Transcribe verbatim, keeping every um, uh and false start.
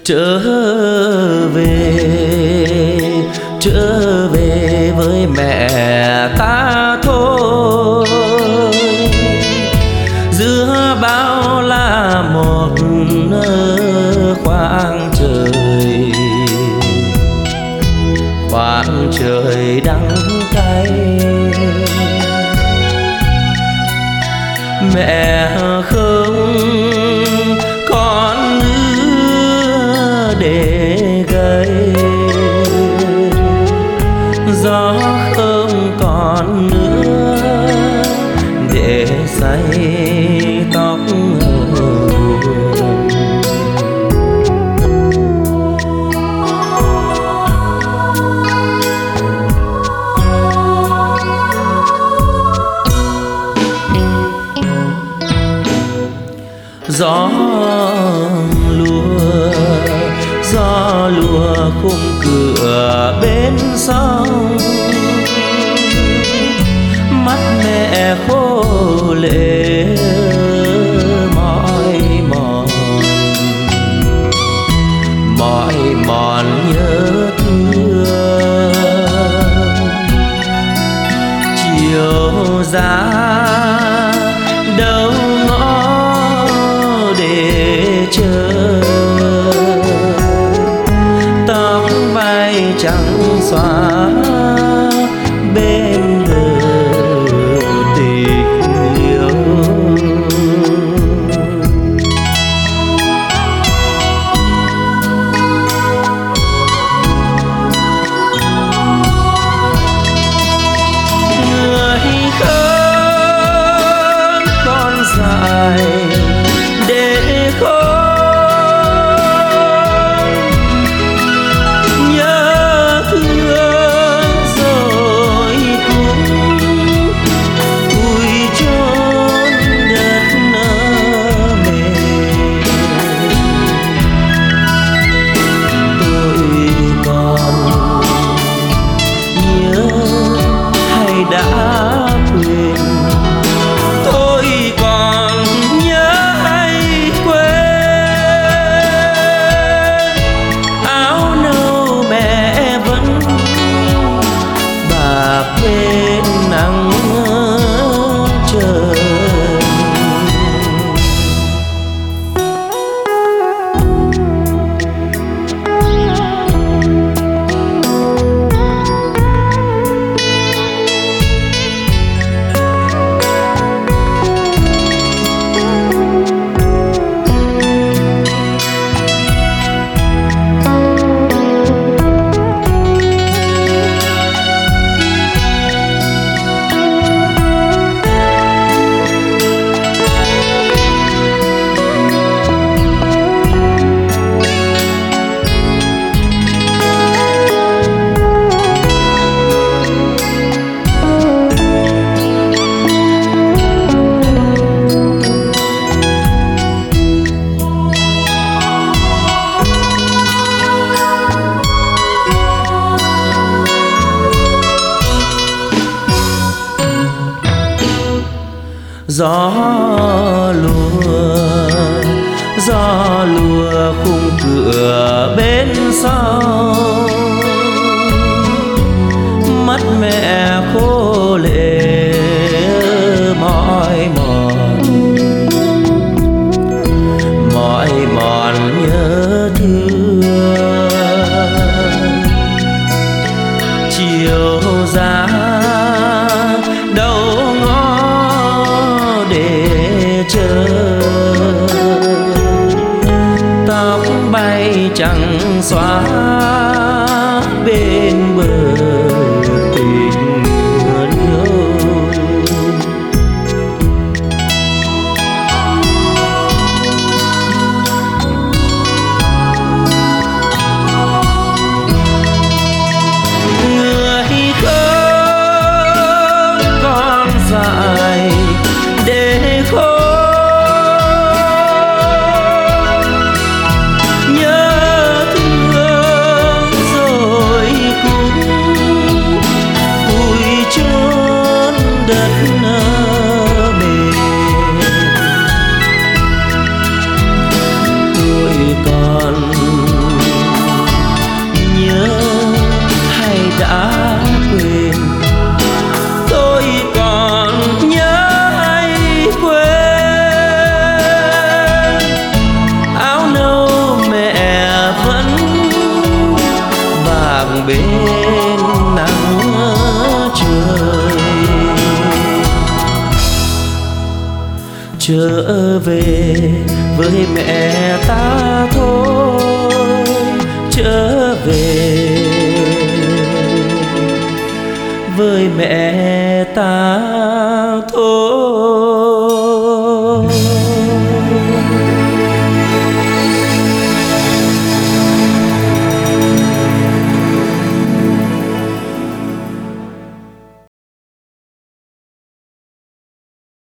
trở về, trở về với mẹ ta thôi. Giữa bao la một khoảng trời, khoảng trời đắng cay. Mẹ không còn nữa để gây, gió không còn nữa để say tóc buồn. Gió lùa, gió lùa khung cửa bên sông, mắt mẹ khô lệ mỏi mòn, mỏi mòn nhớ thương. Chiều ra đâu ngõ để chờ, tóc bay trắng xóa bên bờ tình yêu. Người không còn dài để khóc, nhớ thương rồi cũng cùi chôn đất mềm. Tôi còn nhớ hay đã quên, tôi còn nhớ hay quên. Áo nâu mẹ vẫn bạc bên nắng trời. Gió lùa, gió lùa khung cửa bên sông, mắt mẹ khô lệ mỏi mòn, mỏi mòn nhớ thương. Chiều ra đâu ngó để chờ, tóc bay chẳng xóa bên bờ tình yêu. Người không còn dài để khóc, nhớ thương rồi trở về với mẹ ta thôi, trở về với mẹ ta thôi.